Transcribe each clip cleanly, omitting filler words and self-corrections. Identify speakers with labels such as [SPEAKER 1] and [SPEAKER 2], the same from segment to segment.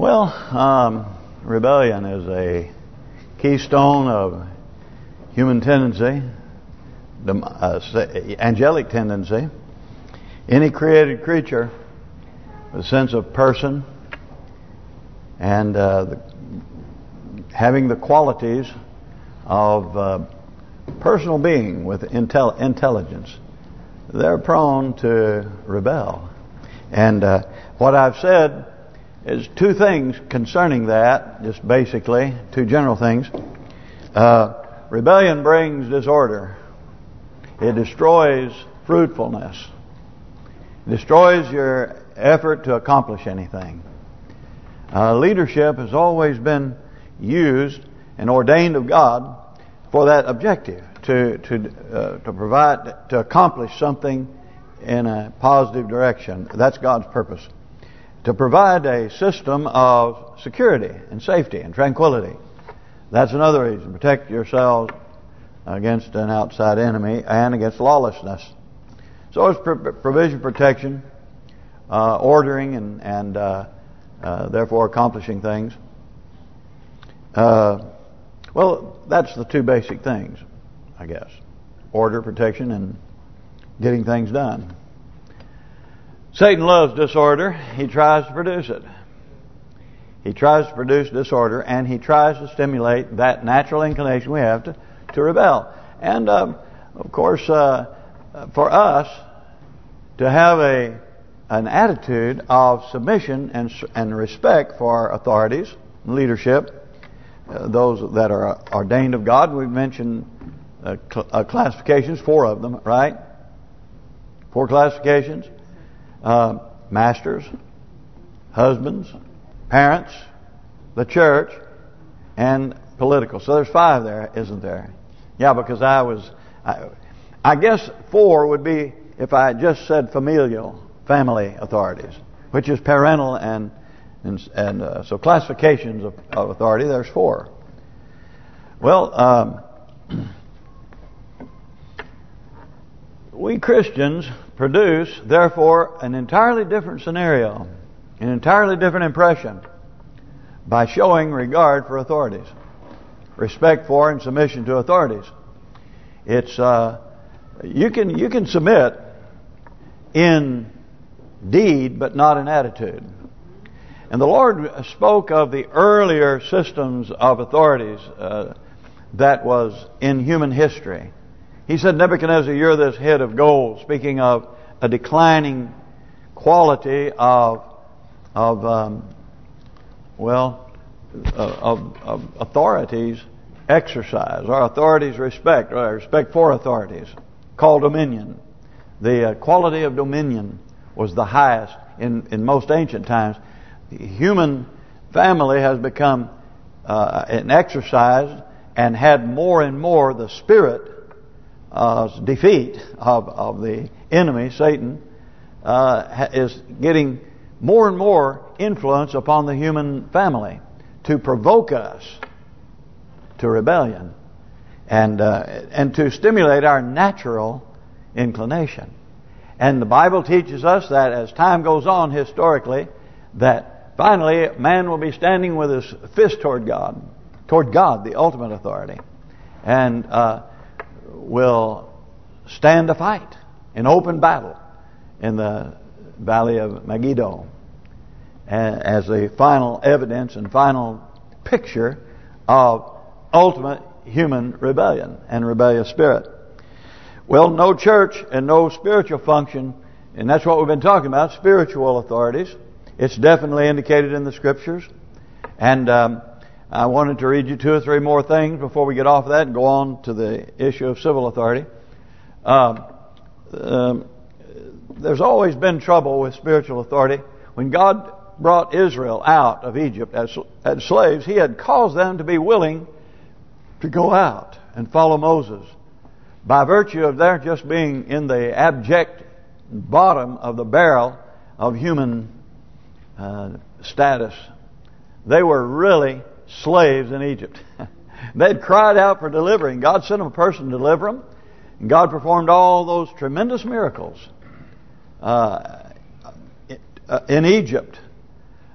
[SPEAKER 1] Well, rebellion is a keystone of human tendency, angelic tendency. Any created creature, a sense of person, and having the qualities of personal being with intelligence, they're prone to rebel. And what I've said is two things concerning that, just basically, two general things. Rebellion brings disorder. It destroys fruitfulness. It destroys your effort to accomplish anything. Leadership has always been used and ordained of God for that objective, to provide, to accomplish something in a positive direction. That's God's purpose. To provide a system of security and safety and tranquility. That's another reason. Protect yourselves against an outside enemy and against lawlessness. So it's provision, protection, ordering, and therefore accomplishing things. Well, that's the two basic things, I guess. Order, protection, and getting things done. Satan loves disorder. He tries to produce it. He tries to produce disorder, and he tries to stimulate that natural inclination we have to rebel. And of course, for us to have an attitude of submission and respect for authorities, leadership, those that are ordained of God. We've mentioned classifications, 4 of them, right? 4 classifications. Masters, husbands, parents, the church, and political. So there's 5 there, isn't there? Yeah, because I guess 4 would be if I just said familial, family authorities, which is parental and so classifications of authority. There's 4. Well, we Christians produce, therefore, an entirely different scenario, an entirely different impression by showing regard for authorities, respect for and submission to authorities. It's you can submit in deed, but not in attitude. And the Lord spoke of the earlier systems of authorities that was in human history. He said, Nebuchadnezzar, you're this head of gold, speaking of a declining quality of authorities exercise, or authorities respect, or respect for authorities, called dominion. The quality of dominion was the highest in most ancient times. The human family has become exercised and had more and more the spirit defeat of the enemy, Satan, is getting more and more influence upon the human family to provoke us to rebellion and to stimulate our natural inclination. And the Bible teaches us that as time goes on historically, that finally man will be standing with his fist toward God, the ultimate authority, and will stand to fight in open battle in the valley of Megiddo as the final evidence and final picture of ultimate human rebellion and rebellious spirit. Well, no church and no spiritual function, and that's what we've been talking about, spiritual authorities. It's definitely indicated in the Scriptures. And I wanted to read you 2 or 3 more things before we get off of that and go on to the issue of civil authority. There's always been trouble with spiritual authority. When God brought Israel out of Egypt as slaves, He had caused them to be willing to go out and follow Moses. By virtue of their just being in the abject bottom of the barrel of human status, they were really slaves in Egypt. They'd cried out for delivering. God sent them a person to deliver them. And God performed all those tremendous miracles in Egypt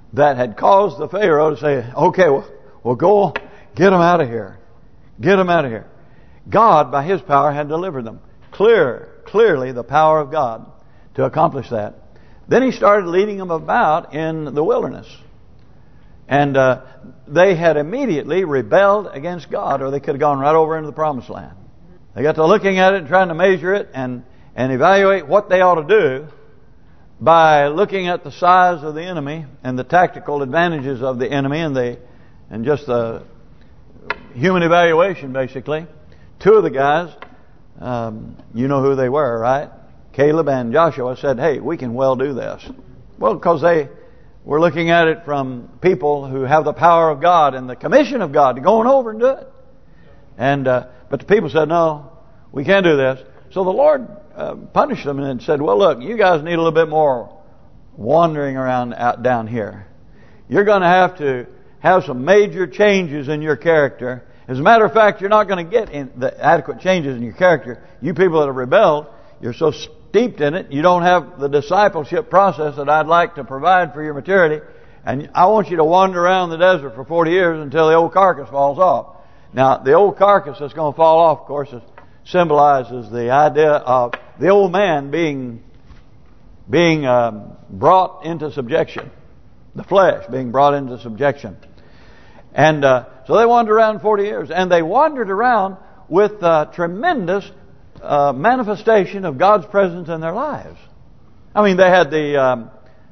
[SPEAKER 1] that had caused the Pharaoh to say, okay, well go get them out of here. Get them out of here. God, by His power, had delivered them. Clearly the power of God to accomplish that. Then He started leading them about in the wilderness. And they had immediately rebelled against God, or they could have gone right over into the Promised Land. They got to looking at it and trying to measure it and evaluate what they ought to do by looking at the size of the enemy and the tactical advantages of the enemy and just the human evaluation, basically. Two of the guys, you know who they were, right? Caleb and Joshua said, hey, we can well do this. Well, because they were looking at it from people who have the power of God and the commission of God to go on over and do it. And but the people said, no, we can't do this. So the Lord punished them and said, well, look, you guys need a little bit more wandering around out down here. You're going to have some major changes in your character. As a matter of fact, you're not going to get in the adequate changes in your character. You people that have rebelled, you're so steeped in it, you don't have the discipleship process that I'd like to provide for your maturity. And I want you to wander around the desert for 40 years until the old carcass falls off. Now, the old carcass that's going to fall off, of course, symbolizes the idea of the old man being brought into subjection. The flesh being brought into subjection. And so they wandered around 40 years. And they wandered around with tremendous manifestation of God's presence in their lives. I mean, they had the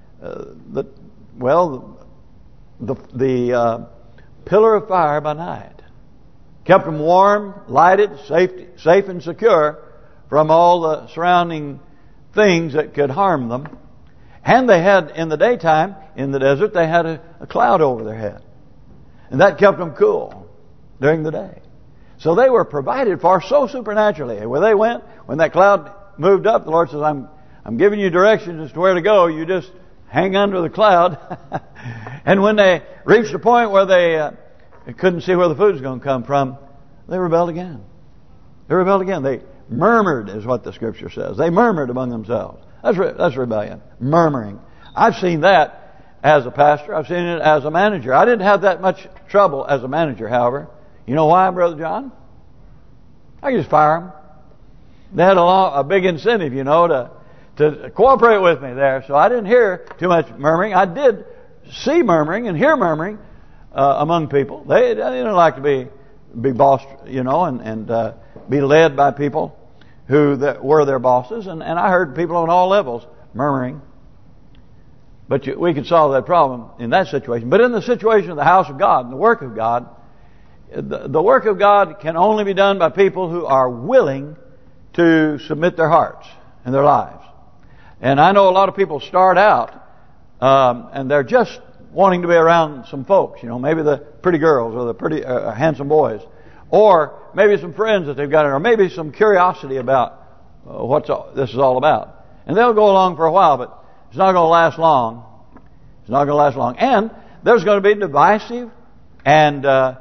[SPEAKER 1] pillar of fire by night. Kept them warm, lighted, safe and secure from all the surrounding things that could harm them. And they had, in the daytime, in the desert, they had a cloud over their head. And that kept them cool during the day. So they were provided for so supernaturally. Where they went, when that cloud moved up, the Lord says, I'm giving you directions as to where to go. You just hang under the cloud. And when they reached the point where they couldn't see where the food was going to come from, they rebelled again. They murmured, is what the Scripture says. They murmured among themselves. That's rebellion. Murmuring. I've seen that as a pastor. I've seen it as a manager. I didn't have that much trouble as a manager, however. You know why, Brother John? I could just fire them. They had a big incentive, to cooperate with me there. So I didn't hear too much murmuring. I did see murmuring and hear murmuring among people. They didn't like to be bossed, and be led by people who were their bosses. And I heard people on all levels murmuring. But we could solve that problem in that situation. But in the situation of the house of God and the work of God, the work of God can only be done by people who are willing to submit their hearts and their lives. And I know a lot of people start out and they're just wanting to be around some folks, maybe the pretty girls or the pretty handsome boys, or maybe some friends that they've got, or maybe some curiosity about what this is all about. And they'll go along for a while, but it's not going to last long. It's not going to last long. And there's going to be divisive and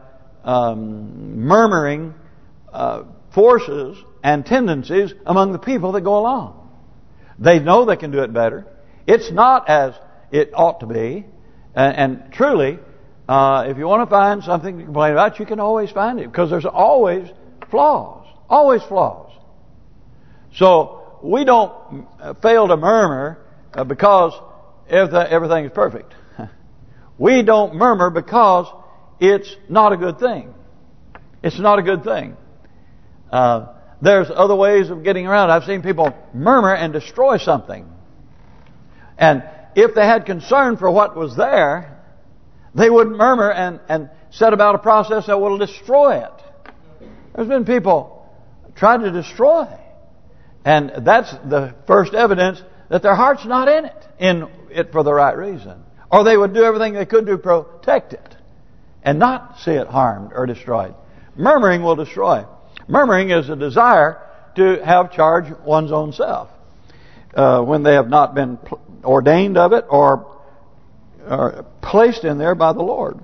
[SPEAKER 1] murmuring forces and tendencies among the people that go along. They know they can do it better. It's not as it ought to be. And truly, if you want to find something to complain about, you can always find it. Because there's always flaws. Always flaws. So we don't fail to murmur because everything is perfect. We don't murmur because it's not a good thing. It's not a good thing. There's other ways of getting around. I've seen people murmur and destroy something. And if they had concern for what was there, they wouldn't murmur and set about a process that will destroy it. There's been people try to destroy. And that's the first evidence that their heart's not in it for the right reason. Or they would do everything they could to protect it and not see it harmed or destroyed. Murmuring will destroy. Murmuring is a desire to have charge one's own self when they have not been ordained of it or placed in there by the Lord.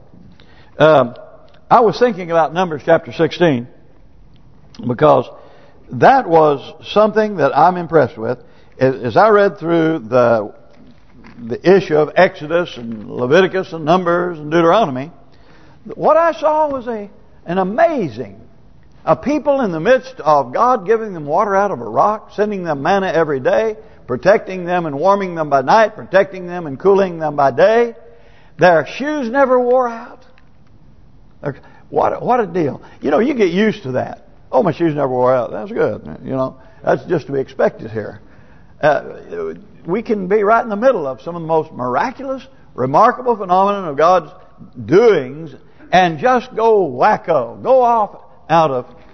[SPEAKER 1] I was thinking about Numbers chapter 16 because that was something that I'm impressed with. As I read through the the issue of Exodus and Leviticus and Numbers and Deuteronomy, what I saw was an amazing, a people in the midst of God giving them water out of a rock, sending them manna every day, protecting them and warming them by night, protecting them and cooling them by day. Their shoes never wore out. What a deal. You know, you get used to that. Oh, my shoes never wore out. That's good. You know, that's just to be expected here. We can be right in the middle of some of the most miraculous, remarkable phenomenon of God's doings and just go wacko, go off out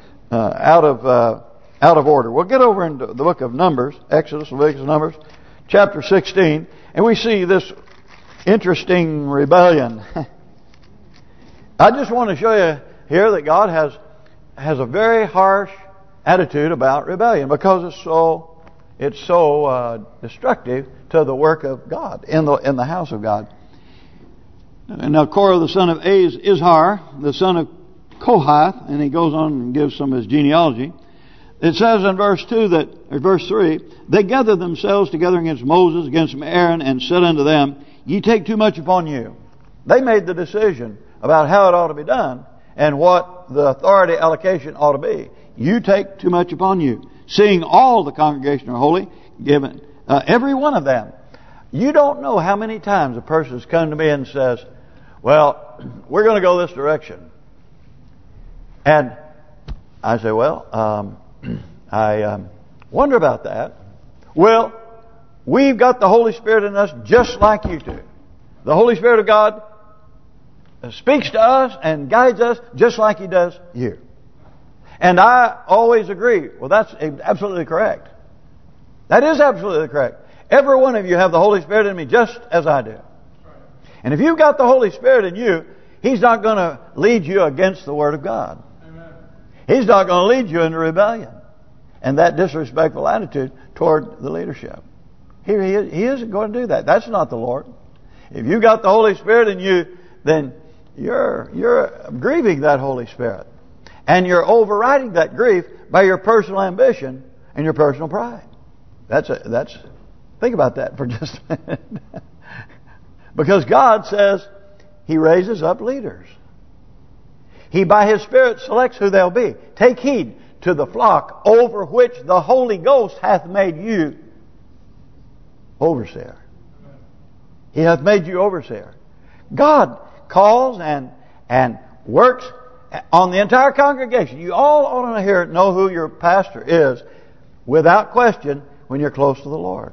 [SPEAKER 1] of order. We'll get over into the book of Numbers, Exodus, Leviticus, Numbers, chapter 16, and we see this interesting rebellion. I just want to show you here that God has a very harsh attitude about rebellion because it's so destructive to the work of God in the house of God. And now Korah, the son of Izhar, the son of Kohath, and he goes on and gives some of his genealogy. It says in verse 3, they gathered themselves together against Moses, against Aaron, and said unto them, Ye take too much upon you. They made the decision about how it ought to be done and what the authority allocation ought to be. You take too much upon you. Seeing all the congregation are holy, given every one of them. You don't know how many times a person has come to me and says, well, we're going to go this direction. And I say, well, I wonder about that. Well, we've got the Holy Spirit in us just like you do. The Holy Spirit of God speaks to us and guides us just like He does you. And I always agree. Well, that's absolutely correct. That is absolutely correct. Every one of you have the Holy Spirit in me just as I do. And if you've got the Holy Spirit in you, He's not going to lead you against the Word of God. Amen. He's not going to lead you into rebellion and that disrespectful attitude toward the leadership. He isn't going to do that. That's not the Lord. If you've got the Holy Spirit in you, then you're grieving that Holy Spirit. And you're overriding that grief by your personal ambition and your personal pride. Think about that for just a minute. Because God says He raises up leaders. He by His Spirit selects who they'll be. Take heed to the flock over which the Holy Ghost hath made you overseer. He hath made you overseer. God calls and works on the entire congregation. You all ought to know who your pastor is without question when you're close to the Lord.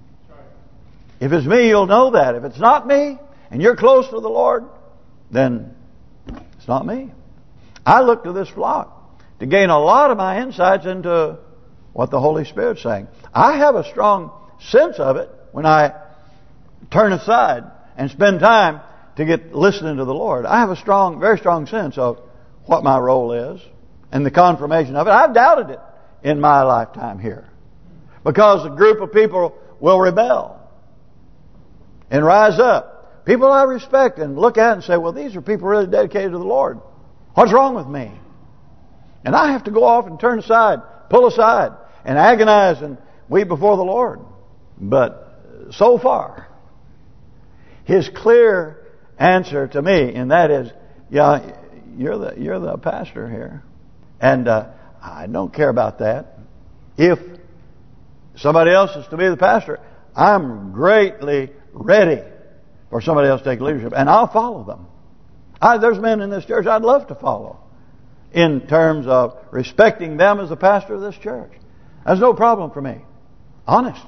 [SPEAKER 1] If it's me, you'll know that. If it's not me and you're close to the Lord, then it's not me. I look to this flock to gain a lot of my insights into what the Holy Spirit's saying. I have a strong sense of it when I turn aside and spend time to get listening to the Lord. I have a very strong sense of what my role is and the confirmation of it. I've doubted it in my lifetime here because a group of people will rebel and rise up. People I respect and look at and say, well, these are people really dedicated to the Lord. What's wrong with me? And I have to go off and turn aside, pull aside, and agonize and weep before the Lord. But so far, His clear answer to me, and that is, yeah, you're the pastor here, and I don't care about that. If somebody else is to be the pastor, I'm greatly ready for somebody else to take leadership, and I'll follow them. There's men in this church I'd love to follow in terms of respecting them as the pastor of this church. That's no problem for me. Honest.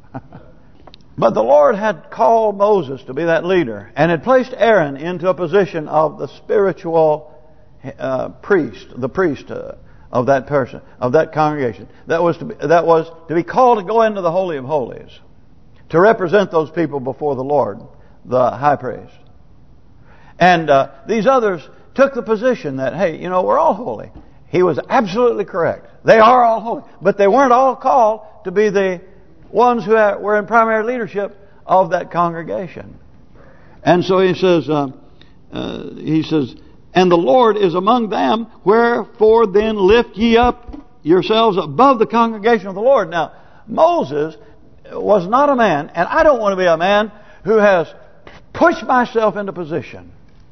[SPEAKER 1] But the Lord had called Moses to be that leader and had placed Aaron into a position of the spiritual priest, the priest of that person, of that congregation. That was to be called to go into the Holy of Holies, to represent those people before the Lord, the high priest. And these others took the position that, hey, we're all holy. He was absolutely correct. They are all holy. But they weren't all called to be the ones who were in primary leadership of that congregation. And so he says, and the Lord is among them, wherefore then lift ye up yourselves above the congregation of the Lord. Now, Moses was not a man, and I don't want to be a man who has pushed myself into position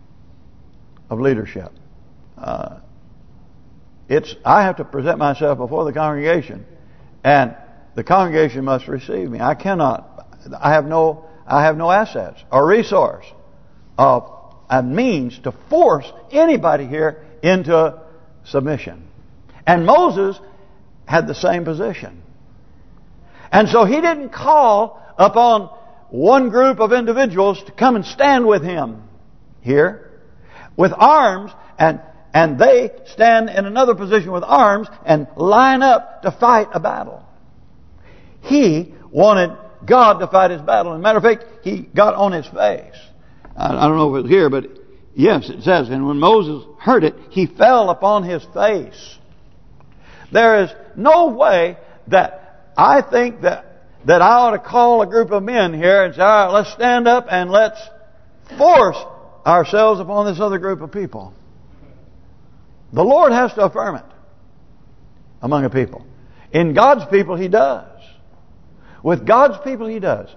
[SPEAKER 1] of leadership. I have to present myself before the congregation, and the congregation must receive me. I have no assets or resource of a means to force anybody here into submission. And Moses had the same position. And so he didn't call upon one group of individuals to come and stand with him here with arms, and they stand in another position with arms and line up to fight a battle. He wanted God to fight his battle. As a matter of fact, he got on his face. I don't know if it's here, but yes, it says, and when Moses heard it, he fell upon his face. There is no way that I think that I ought to call a group of men here and say, all right, let's stand up and let's force ourselves upon this other group of people. The Lord has to affirm it among a people. In God's people, He does. With God's people, He does.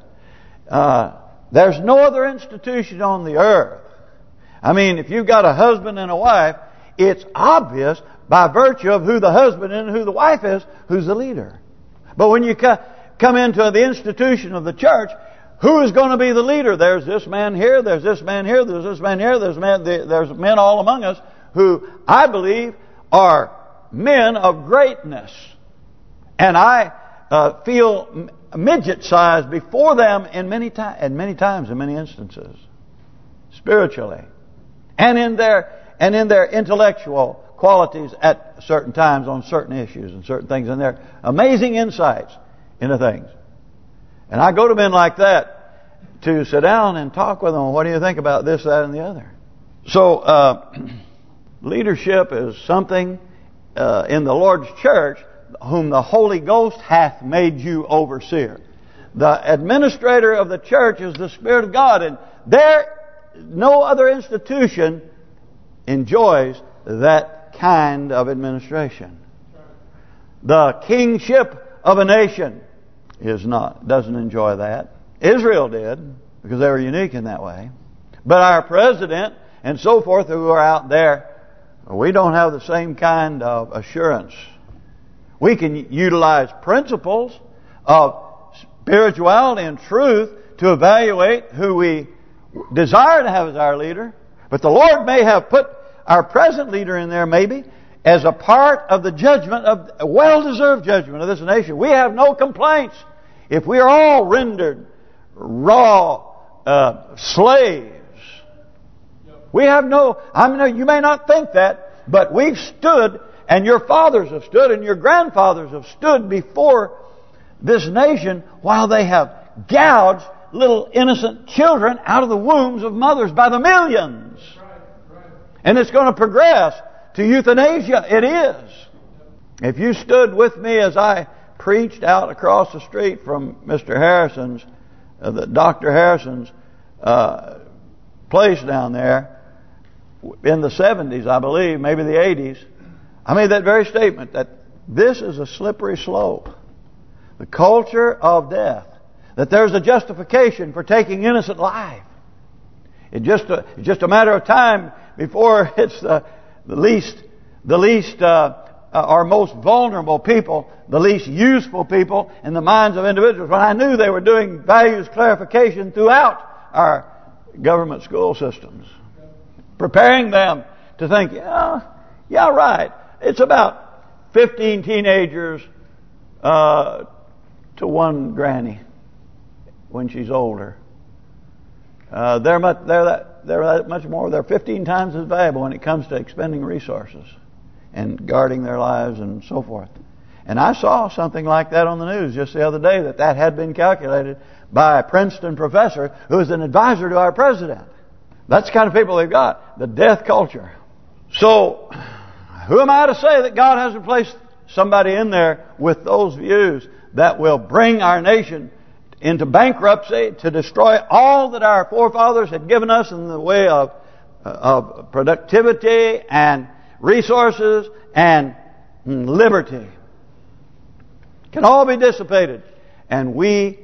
[SPEAKER 1] There's no other institution on the earth. I mean, if you've got a husband and a wife, it's obvious by virtue of who the husband and who the wife is, who's the leader. But when you come into the institution of the church, who is going to be the leader? There's this man here, there's this man here, there's this man here, there's men all among us who I believe are men of greatness. And I feel midget-sized before them in many times, in many instances, spiritually, and in their intellectual qualities at certain times on certain issues and certain things, and their amazing insights into things. And I go to men like that to sit down and talk with them. What do you think about this, that, and the other? So leadership is something in the Lord's church whom the Holy Ghost hath made you overseer. The administrator of the church is the Spirit of God, and no other institution enjoys that kind of administration. The kingship of a nation doesn't enjoy that. Israel did, because they were unique in that way. But our president and so forth who are out there, we don't have the same kind of assurance. We can utilize principles of spirituality and truth to evaluate who we desire to have as our leader. But the Lord may have put our present leader in there maybe as a part of the judgment, of a well-deserved judgment of this nation. We have no complaints if we are all rendered raw slaves. We have no... you may not think that, but we've stood, and your fathers have stood, and your grandfathers have stood before this nation while they have gouged little innocent children out of the wombs of mothers by the millions. And it's going to progress to euthanasia. It is. If you stood with me as I preached out across the street from Mr. Harrison's, Dr. Harrison's place down there in the 70s, I believe, maybe the 80s, I made that very statement that this is a slippery slope. The culture of death. That there's a justification for taking innocent life. It's just a matter of time before it's the least or most vulnerable people, the least useful people in the minds of individuals. When I knew they were doing values clarification throughout our government school systems, preparing them to think, yeah, right. It's about 15 teenagers to one granny when she's older. They're that much more. They're 15 times as valuable when it comes to expending resources and guarding their lives and so forth. And I saw something like that on the news just the other day, that had been calculated by a Princeton professor who is an advisor to our president. That's the kind of people they've got, the death culture. So, who am I to say that God hasn't placed somebody in there with those views that will bring our nation into bankruptcy, to destroy all that our forefathers had given us in the way of productivity and resources and liberty? Can all be dissipated. And we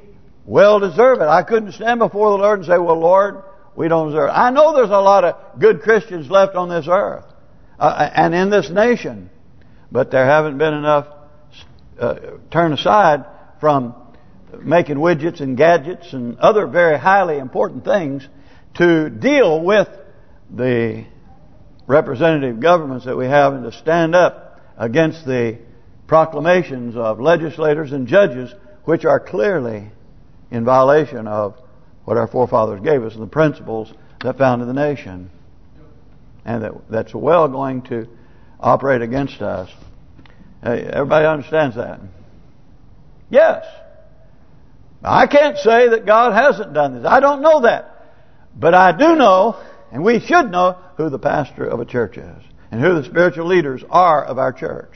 [SPEAKER 1] well deserve it. I couldn't stand before the Lord and say, well, Lord, we don't deserve it. I know there's a lot of good Christians left on this earth and in this nation, but there haven't been enough turn aside from making widgets and gadgets and other very highly important things to deal with the representative governments that we have and to stand up against the proclamations of legislators and judges which are clearly in violation of what our forefathers gave us and the principles that founded the nation, and that's well going to operate against us. Everybody understands that? Yes. I can't say that God hasn't done this. I don't know that. But I do know, and we should know, who the pastor of a church is and who the spiritual leaders are of our church.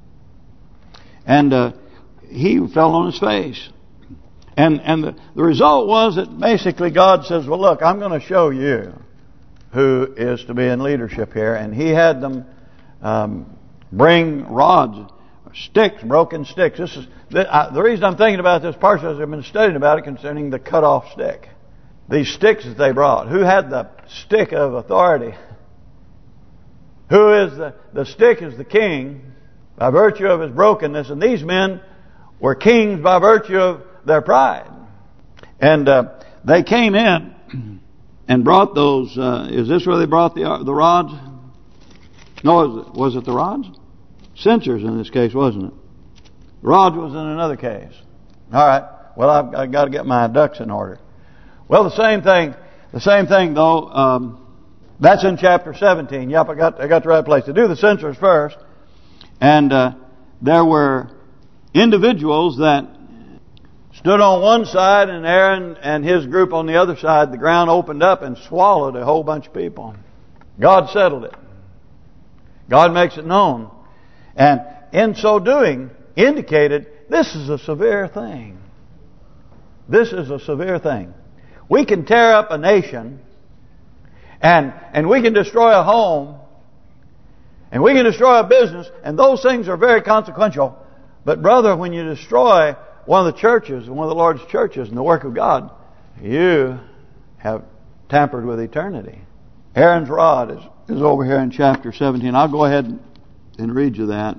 [SPEAKER 1] And he fell on his face. And the result was that basically God says, well, look, I'm going to show you who is to be in leadership here. And he had them bring rods, sticks, broken sticks. This is the reason I'm thinking about this partially is I've been studying about it concerning the cut-off stick. These sticks that they brought. Who had the stick of authority? Who is the stick is the king by virtue of his brokenness. And these men were kings by virtue of their pride. And they came in and brought those. Is this where they brought the rods? No, was it the rods? Censers in this case, wasn't it? Rods was in another case. All right. Well, I've got to get my ducks in order. Well, the same thing. The same thing, though. That's in chapter 17. Yep, I got the right place. To do the censers first, and there were individuals that stood on one side, and Aaron and his group on the other side. The ground opened up and swallowed a whole bunch of people. God settled it. God makes it known, and in so doing, indicated this is a severe thing. This is a severe thing. We can tear up a nation, and we can destroy a home, and we can destroy a business, and those things are very consequential. But brother, when you destroy one of the churches, one of the Lord's churches, and the work of God, you have tampered with eternity. Aaron's rod is over here in chapter 17. I'll go ahead and read you that.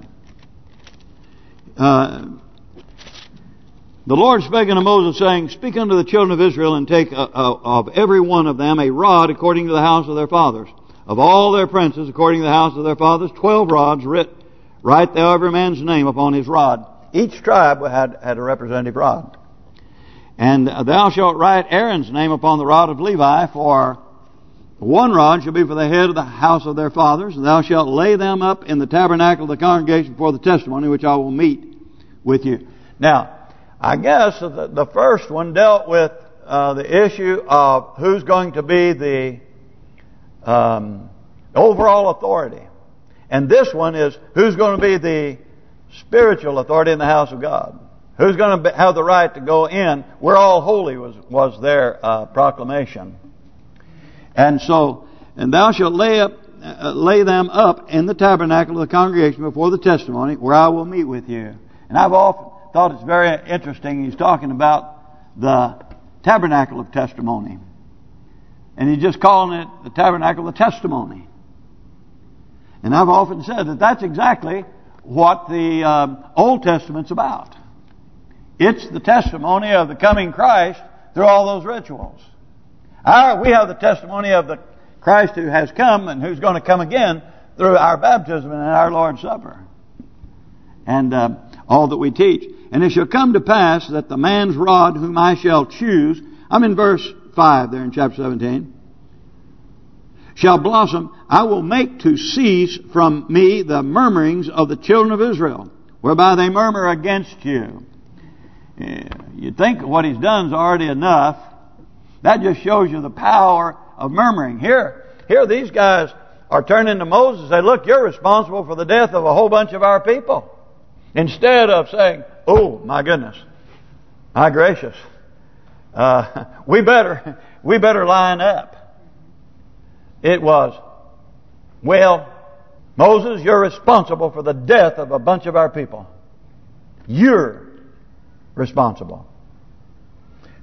[SPEAKER 1] The Lord spake unto Moses, saying, Speak unto the children of Israel, and take of every one of them a rod according to the house of their fathers. Of all their princes, according to the house of their fathers, 12 rods, write thou every man's name upon his rod. Each tribe had a representative rod. And thou shalt write Aaron's name upon the rod of Levi, for one rod shall be for the head of the house of their fathers, and thou shalt lay them up in the tabernacle of the congregation before the testimony, which I will meet with you. Now, I guess the first one dealt with the issue of who's going to be the overall authority. And this one is who's going to be the spiritual authority in the house of God. Who's going to have the right to go in? We're all holy was their proclamation. And so, and thou shalt lay them up in the tabernacle of the congregation before the testimony, where I will meet with you. And I've often thought it's very interesting. He's talking about the tabernacle of testimony, and he's just calling it the tabernacle of testimony. And I've often said that that's exactly what the Old Testament's about. It's the testimony of the coming Christ through all those rituals. We have the testimony of the Christ who has come and who's going to come again through our baptism and our Lord's Supper. And all that we teach. And it shall come to pass that the man's rod whom I shall choose, I'm in verse 5 there in chapter 17, shall blossom, I will make to cease from me the murmurings of the children of Israel, whereby they murmur against you. You think what he's done is already enough. That just shows you the power of murmuring. Here these guys are turning to Moses and say, look, you're responsible for the death of a whole bunch of our people. Instead of saying, oh my goodness, my gracious, we better line up. It was, well, Moses, you're responsible for the death of a bunch of our people. You're responsible.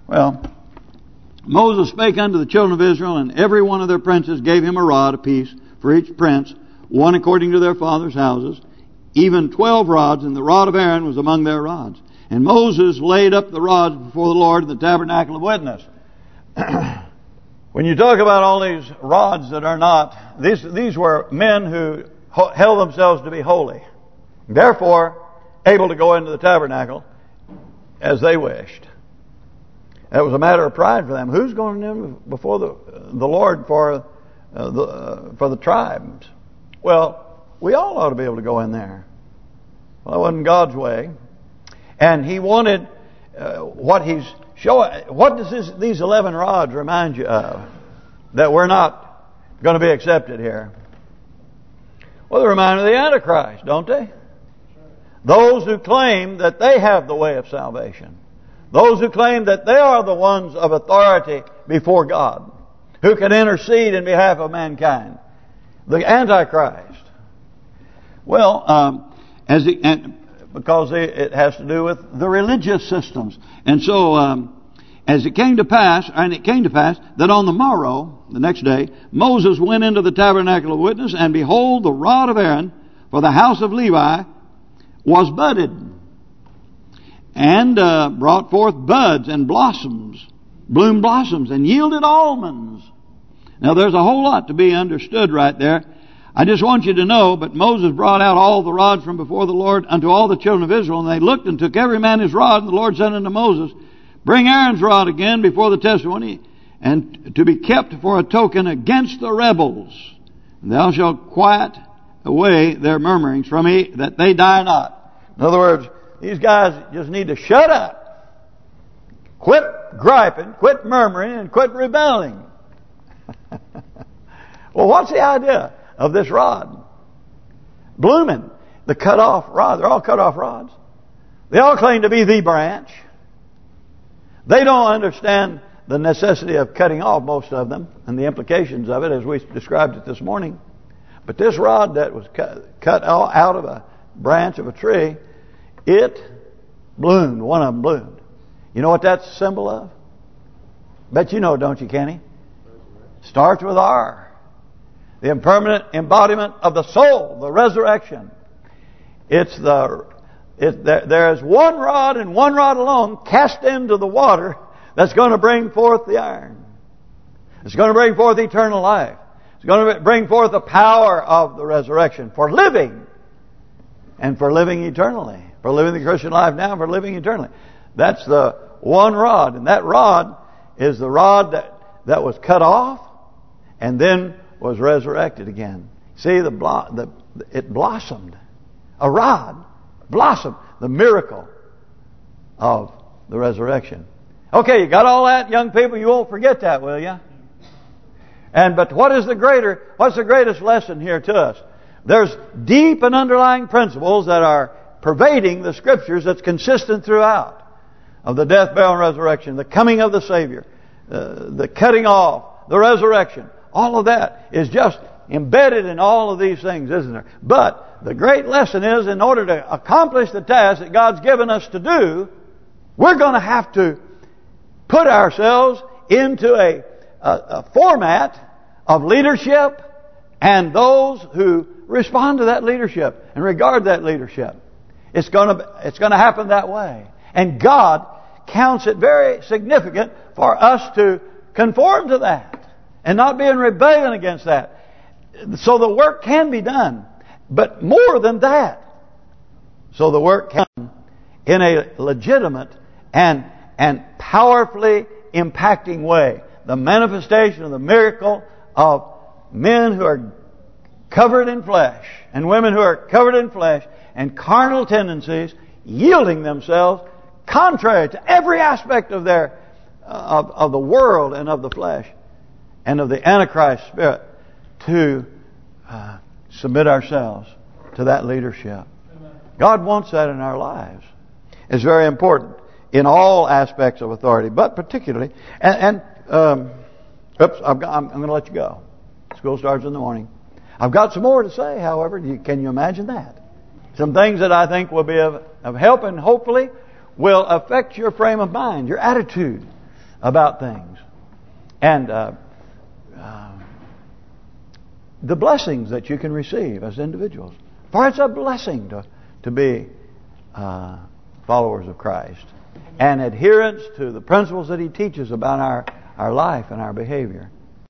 [SPEAKER 1] Well, Moses spake unto the children of Israel, and every one of their princes gave him a rod apiece for each prince, one according to their fathers' houses, even 12 rods, and the rod of Aaron was among their rods. And Moses laid up the rods before the Lord in the tabernacle of witness. When you talk about all these rods that are not, these were men who held themselves to be holy, therefore able to go into the tabernacle as they wished. That was a matter of pride for them. Who's going in before the Lord for the tribes? Well, we all ought to be able to go in there. Well, that wasn't God's way. And He wanted what He's showing. What does these 11 rods remind you of that we're not going to be accepted here? Well, they remind me of the Antichrist, don't they? Those who claim that they have the way of salvation. Those who claim that they are the ones of authority before God, who can intercede in behalf of mankind. The Antichrist. Well, because it has to do with the religious systems. And so, it came to pass that on the morrow, the next day, Moses went into the tabernacle of witness, and behold, the rod of Aaron for the house of Levi was budded, and brought forth buds and bloomed blossoms, and yielded almonds. Now there's a whole lot to be understood right there. I just want you to know, but Moses brought out all the rods from before the Lord unto all the children of Israel, and they looked and took every man his rod, and the Lord said unto Moses, Bring Aaron's rod again before the testimony, and to be kept for a token against the rebels. And thou shalt quiet away their murmurings from me, that they die not. In other words, these guys just need to shut up, quit griping, quit murmuring, and quit rebelling. Well, what's the idea of this rod? Blooming, the cut-off rod. They're all cut-off rods. They all claim to be the branch. They don't understand the necessity of cutting off, most of them, and the implications of it as we described it this morning. But this rod that was cut out of a branch of a tree, it bloomed. One of them bloomed. You know what that's a symbol of? Bet you know, don't you, Kenny? Starts with R. The impermanent embodiment of the soul, the resurrection. There is one rod and one rod alone cast into the water that's going to bring forth the iron. It's going to bring forth eternal life. It's going to bring forth the power of the resurrection for living and for living eternally. For living the Christian life now and for living eternally. That's the one rod. And that rod is the rod that was cut off and then was resurrected again. See, it blossomed. A rod blossomed. The miracle of the resurrection. Okay, you got all that, young people? You won't forget that, will you? But what's the greatest lesson here to us? There's deep and underlying principles that are pervading the Scriptures that's consistent throughout. Of the death, burial, and resurrection, the coming of the Savior, the cutting off, the resurrection. All of that is just embedded in all of these things, isn't there? But the great lesson is, in order to accomplish the task that God's given us to do, we're going to have to put ourselves into a format of leadership and those who respond to that leadership and regard that leadership. It's going to happen that way. And God counts it very significant for us to conform to that and not be in rebellion against that. So the work can be done. But more than that, so the work can be done in a legitimate and powerfully impacting way. The manifestation of the miracle of men who are covered in flesh and women who are covered in flesh and carnal tendencies, yielding themselves contrary to every aspect of their of the world and of the flesh and of the Antichrist spirit, to submit ourselves to that leadership. God wants that in our lives. It's very important in all aspects of authority, but particularly I'm going to let you go. School starts in the morning. I've got some more to say, however. Can you imagine that? Some things that I think will be of help and hopefully will affect your frame of mind, your attitude about things. And the blessings that you can receive as individuals. For it's a blessing to be followers of Christ. And adherence to the principles that He teaches about our life and our behavior.